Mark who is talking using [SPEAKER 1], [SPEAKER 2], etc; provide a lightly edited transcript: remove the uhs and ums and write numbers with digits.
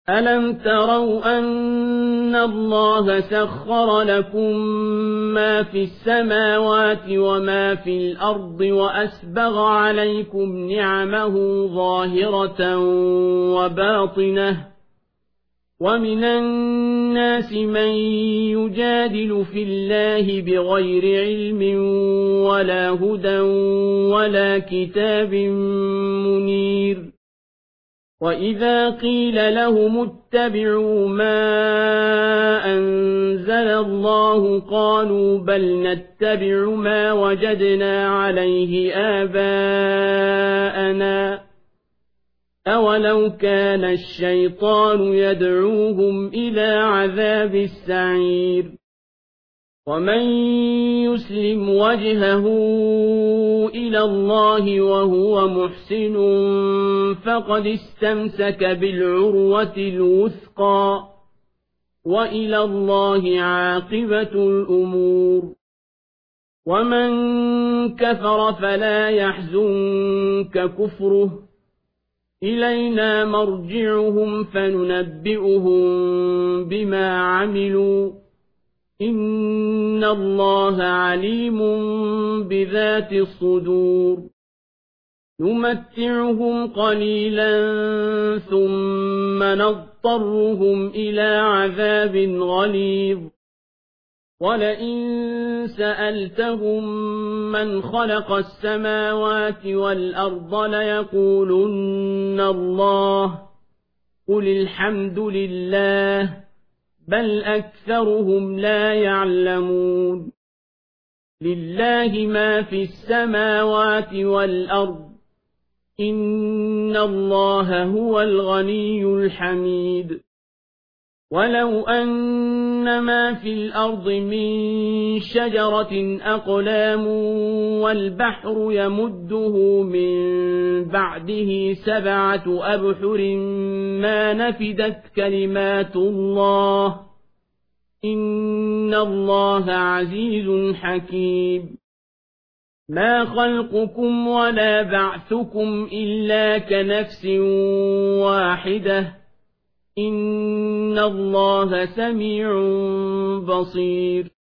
[SPEAKER 1] ألم تروا أن الله سخر لكم ما في السماوات وما في الأرض وأسبغ عليكم نعمه ظاهرة وباطنة ومن الناس من يجادل في الله بغير علم ولا هدى ولا كتاب منير وإذا قيل لهم اتبعوا ما أنزل الله قالوا بل نتبع ما وجدنا عليه آباءنا أولو كان الشيطان يدعوهم إلى عذاب السعير ومن يسلم وجهه إلى الله وهو محسن فقد استمسك بالعروة الوثقى وإلى الله عاقبة الأمور ومن كفر فلا يحزنك كفره إلينا مرجعهم فننبئهم بما عملوا إن الله عليم بذات الصدور نمتعهم قليلا ثم نضطرهم إلى عذاب غليظ ولئن سألتهم من خلق السماوات والأرض ليقولن الله قل الحمد لله بل أكثرهم لا يعلمون لله ما في السماوات والأرض إن الله هو الغني الحميد ولو أن ما في الأرض من شجرة أقلام والبحر يمده من بعده 7 أبحر ما نفدت كلمات الله إن الله عزيز حكيم ما خلقكم ولا بعثكم إلا كنفس واحدة إن الله سميع بصير